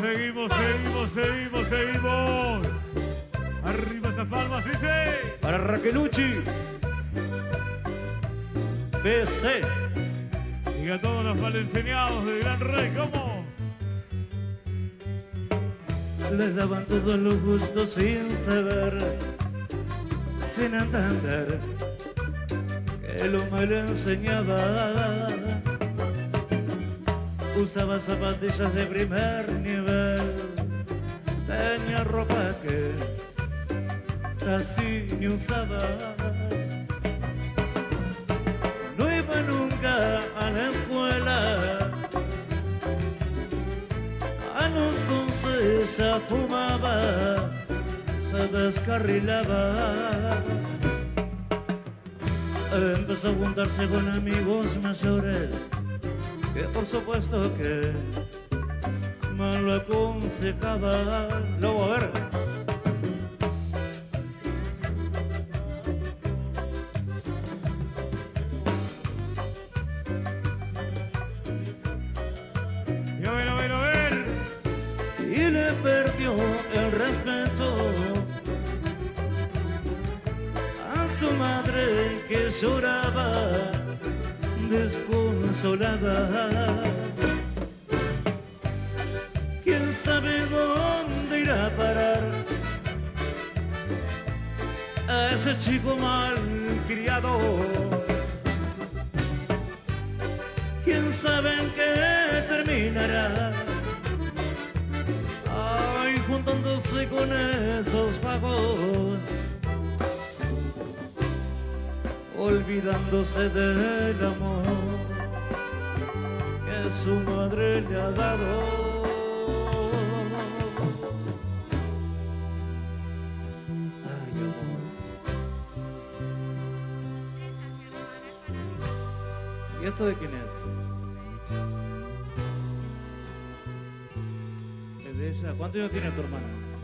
seguimos, seguimos, seguimos, seguimos. Arriba esas palmas, dice. Para Raquelucci. BC. Y a todos los malenseñados del Gran Rey, ¿cómo? Les daban todos los gustos sin saber, sin entender que el hombre le enseñaba. Usaba zapatillas de primer nivel, tenía ropa que casi ni usaba. No iba nunca a la escuela, a los 11 se fumaba, se descarrilaba. Empezó a juntarse con amigos mayores, que por supuesto que me lo aconsejaba. Luego, a ver. Y a ver. Y le perdió el respeto a su madre que lloraba desconsolada. ¿Quién sabe dónde irá a parar a ese chico malcriado? ¿Quién sabe en qué terminará? Ay, juntándose con esos vagos, olvidándose del amor que su madre le ha dado. Ay, amor. ¿Y esto de quién es? ¿Es de ella? ¿Cuántos años tiene tu hermana?